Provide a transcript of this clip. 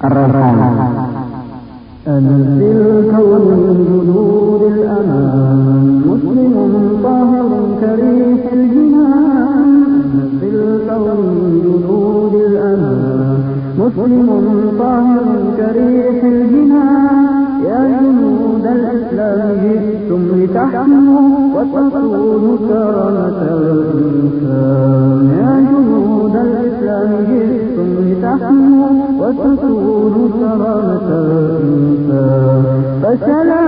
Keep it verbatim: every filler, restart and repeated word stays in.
الريحان. أنزل الكون من جدود الأمان، مسلم طاهر كريح الجنان. أنزل الكون من جدود الأمان، مسلم طاهر كريح الجنان. يا جنود الإسلام جئتم لتحموا وتصونوا كرامة الإنسان. يا جنود الإسلام جئتم لتحموا وتصونوا كرامة الإنسان. فسلام